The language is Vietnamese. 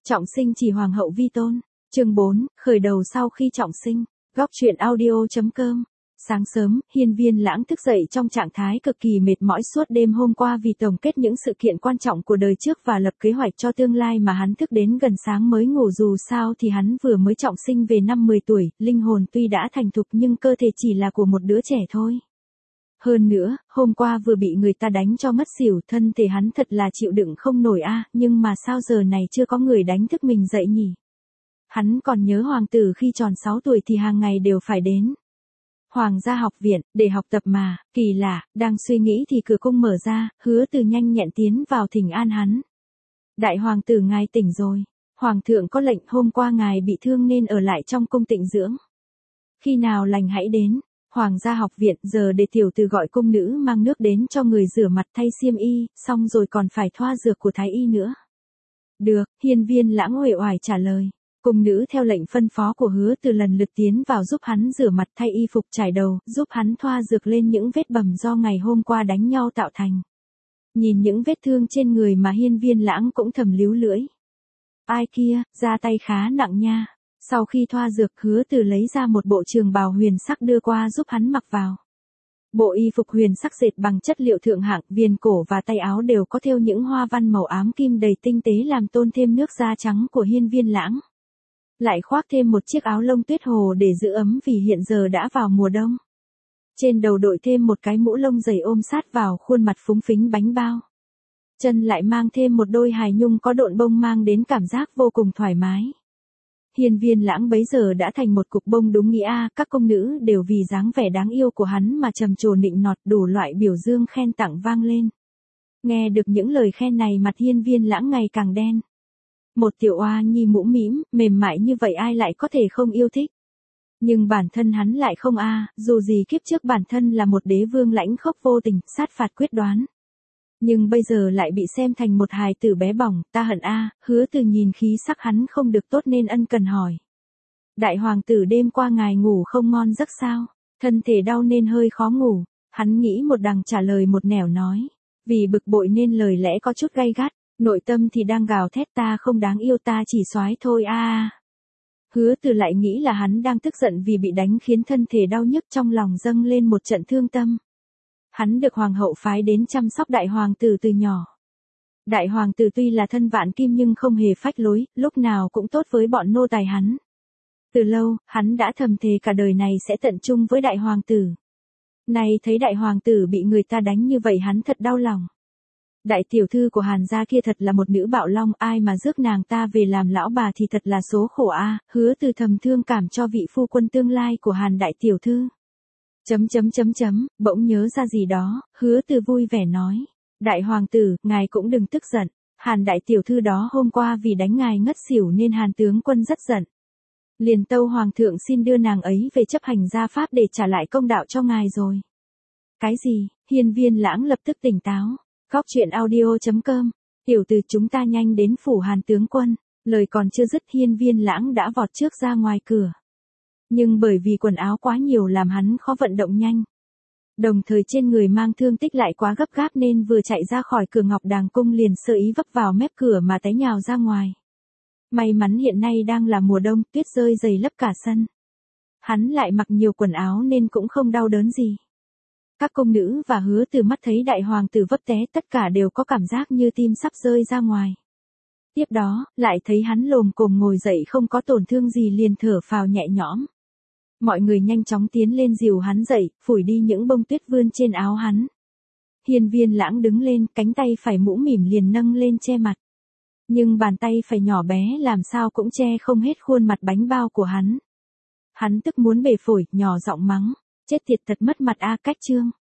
Trọng sinh chỉ hoàng hậu vi tôn. Chương 4, khởi đầu sau khi trọng sinh. Góc truyện audio.com. Sáng sớm, Hiên Viên Lãng thức dậy trong trạng thái cực kỳ mệt mỏi suốt đêm hôm qua vì tổng kết những sự kiện quan trọng của đời trước và lập kế hoạch cho tương lai mà hắn thức đến gần sáng mới ngủ. Dù sao thì hắn vừa mới trọng sinh về năm 10 tuổi, linh hồn tuy đã thành thục nhưng cơ thể chỉ là của một đứa trẻ thôi. Hơn nữa, hôm qua vừa bị người ta đánh cho mất xỉu, thân thể hắn thật là chịu đựng không nổi nhưng mà sao giờ này chưa có người đánh thức mình dậy nhỉ? Hắn còn nhớ hoàng tử khi tròn 6 tuổi thì hàng ngày đều phải đến Hoàng gia học viện, để học tập mà. Kỳ lạ, đang suy nghĩ thì cửa cung mở ra, Hứa Từ nhanh nhẹn tiến vào thỉnh an hắn. Đại hoàng tử ngài tỉnh rồi. Hoàng thượng có lệnh hôm qua ngài bị thương nên ở lại trong cung tịnh dưỡng. Khi nào lành hãy đến. Hoàng gia học viện giờ để tiểu tử gọi cung nữ mang nước đến cho người rửa mặt thay xiêm y, xong rồi còn phải thoa dược của thái y nữa. Được, Hiên Viên Lãng uể oải trả lời. Cung nữ theo lệnh phân phó của Hứa Từ lần lượt tiến vào giúp hắn rửa mặt thay y phục trải đầu, giúp hắn thoa dược lên những vết bầm do ngày hôm qua đánh nhau tạo thành. Nhìn những vết thương trên người mà Hiên Viên Lãng cũng thầm líu lưỡi. Ai kia, ra tay khá nặng nha. Sau khi thoa dược, Hứa Từ lấy ra một bộ trường bào huyền sắc đưa qua giúp hắn mặc vào. Bộ y phục huyền sắc dệt bằng chất liệu thượng hạng, viền cổ và tay áo đều có thêu những hoa văn màu ám kim đầy tinh tế làm tôn thêm nước da trắng của Hiên Viên Lãng. Lại khoác thêm một chiếc áo lông tuyết hồ để giữ ấm vì hiện giờ đã vào mùa đông. Trên đầu đội thêm một cái mũ lông dày ôm sát vào khuôn mặt phúng phính bánh bao. Chân lại mang thêm một đôi hài nhung có độn bông mang đến cảm giác vô cùng thoải mái. Hiên Viên Lãng bấy giờ đã thành một cục bông đúng nghĩa, các công nữ đều vì dáng vẻ đáng yêu của hắn mà trầm trồ nịnh nọt, đủ loại biểu dương khen tặng vang lên. Nghe được những lời khen này mặt Hiên Viên Lãng ngày càng đen. Một tiểu oa nhi mũm mĩm, mềm mại như vậy ai lại có thể không yêu thích. Nhưng bản thân hắn lại không dù gì kiếp trước bản thân là một đế vương lãnh khốc vô tình, sát phạt quyết đoán. Nhưng bây giờ lại bị xem thành một hài tử bé bỏng, ta hận Hứa Từ nhìn khí sắc hắn không được tốt nên ân cần hỏi. Đại hoàng tử đêm qua ngài ngủ không ngon giấc sao? Thân thể đau nên hơi khó ngủ. Hắn nghĩ một đằng trả lời một nẻo nói. Vì bực bội nên lời lẽ có chút gay gắt, nội tâm thì đang gào thét ta không đáng yêu ta chỉ soái thôi Hứa Từ lại nghĩ là hắn đang tức giận vì bị đánh khiến thân thể đau nhức, trong lòng dâng lên một trận thương tâm. Hắn được hoàng hậu phái đến chăm sóc đại hoàng tử từ nhỏ. Đại hoàng tử tuy là thân vạn kim nhưng không hề phách lối, lúc nào cũng tốt với bọn nô tài hắn. Từ lâu, hắn đã thầm thề cả đời này sẽ tận chung với đại hoàng tử. Nay thấy đại hoàng tử bị người ta đánh như vậy hắn thật đau lòng. Đại tiểu thư của Hàn gia kia thật là một nữ bạo long, ai mà rước nàng ta về làm lão bà thì thật là số khổ Hứa Từ thầm thương cảm cho vị phu quân tương lai của Hàn đại tiểu thư. Bỗng nhớ ra gì đó, Hứa Từ vui vẻ nói. Đại hoàng tử, ngài cũng đừng tức giận. Hàn đại tiểu thư đó hôm qua vì đánh ngài ngất xỉu nên Hàn tướng quân rất giận. Liền tâu hoàng thượng xin đưa nàng ấy về chấp hành gia pháp để trả lại công đạo cho ngài rồi. Cái gì? Hiên Viên Lãng lập tức tỉnh táo. Góc truyện audio.com. Tiểu tử chúng ta nhanh đến phủ Hàn tướng quân. Lời còn chưa dứt Hiên Viên Lãng đã vọt trước ra ngoài cửa. Nhưng bởi vì quần áo quá nhiều làm hắn khó vận động nhanh. Đồng thời trên người mang thương tích lại quá gấp gáp nên vừa chạy ra khỏi cửa Ngọc Đàng cung liền sơ ý vấp vào mép cửa mà té nhào ra ngoài. May mắn hiện nay đang là mùa đông, tuyết rơi dày lấp cả sân. Hắn lại mặc nhiều quần áo nên cũng không đau đớn gì. Các công nữ và Hứa Từ mắt thấy đại hoàng tử vấp té tất cả đều có cảm giác như tim sắp rơi ra ngoài. Tiếp đó, lại thấy hắn lồm cồm ngồi dậy không có tổn thương gì liền thở phào nhẹ nhõm. Mọi người nhanh chóng tiến lên dìu hắn dậy, phủi đi những bông tuyết vươn trên áo hắn. Hiên Viên Lãng đứng lên, cánh tay phải mũm mỉm liền nâng lên che mặt. Nhưng bàn tay phải nhỏ bé làm sao cũng che không hết khuôn mặt bánh bao của hắn. Hắn tức muốn bể phổi, nhỏ giọng mắng. Chết tiệt thật mất mặt cách trương.